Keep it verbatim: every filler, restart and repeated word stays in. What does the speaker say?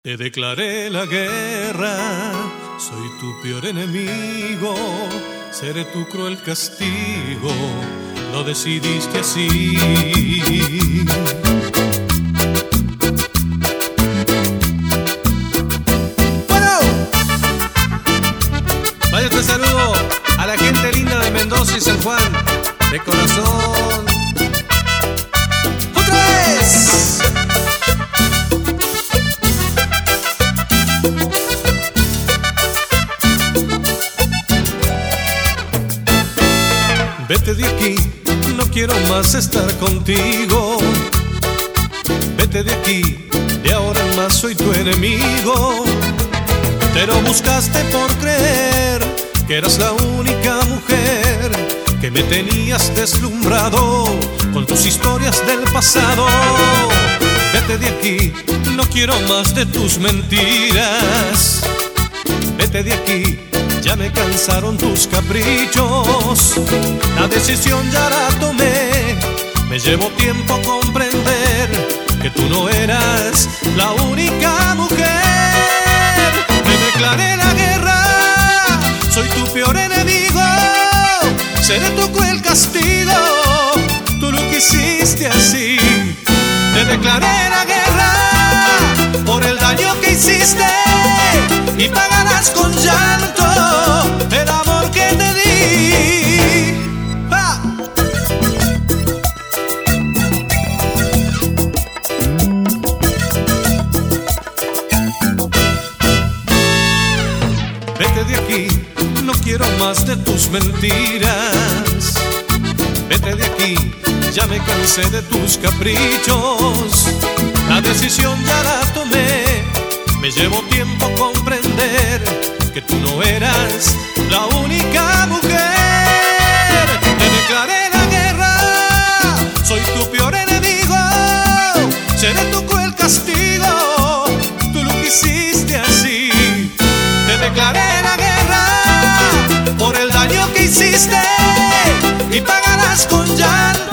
Te declaré la guerra, soy tu peor enemigo, seré tu cruel castigo, lo decidiste así. Bueno, vaya este saludo a la gente linda de Mendoza y San Juan, de corazón. ¡Otra vez! Vete de aquí, no quiero más estar contigo. Vete de aquí, de ahora en más soy tu enemigo. Pero buscaste por creer que eras la única mujer, que me tenías deslumbrado con tus historias del pasado. Vete de aquí, no quiero más de tus mentiras. Vete de aquí, ya me cansaron tus caprichos. La decisión ya la tomé, me llevó tiempo a comprender que tú no eras la única mujer. Me declaré la guerra, soy tu peor enemigo, seré tu cruel castigo, tú lo quisiste así. Te declaré la guerra por el daño que hiciste y pagarás con llanto el amor que te di. ¡Ah! Vete de aquí, no quiero más de tus mentiras. Vete de aquí, ya me cansé de tus caprichos. La decisión ya la tomé, me llevó tiempo a comprender que tú no eras la única mujer. Te declaré la guerra, soy tu peor enemigo, seré tu cruel castigo, tú lo quisiste así. Te declaré la guerra por el daño que hiciste y pagarás con llanto